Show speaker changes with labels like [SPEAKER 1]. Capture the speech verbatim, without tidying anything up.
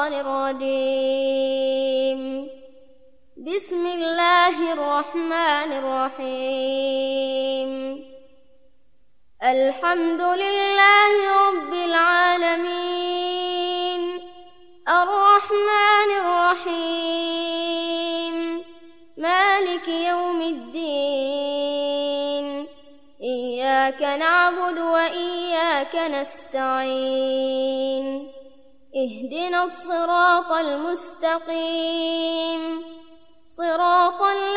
[SPEAKER 1] الشيطان الرجيم. بسم الله الرحمن الرحيم. الحمد لله رب العالمين الرحمن الرحيم مالك يوم الدين. إياك نعبد وإياك نستعين. اهدنا الصراط المستقيم صراط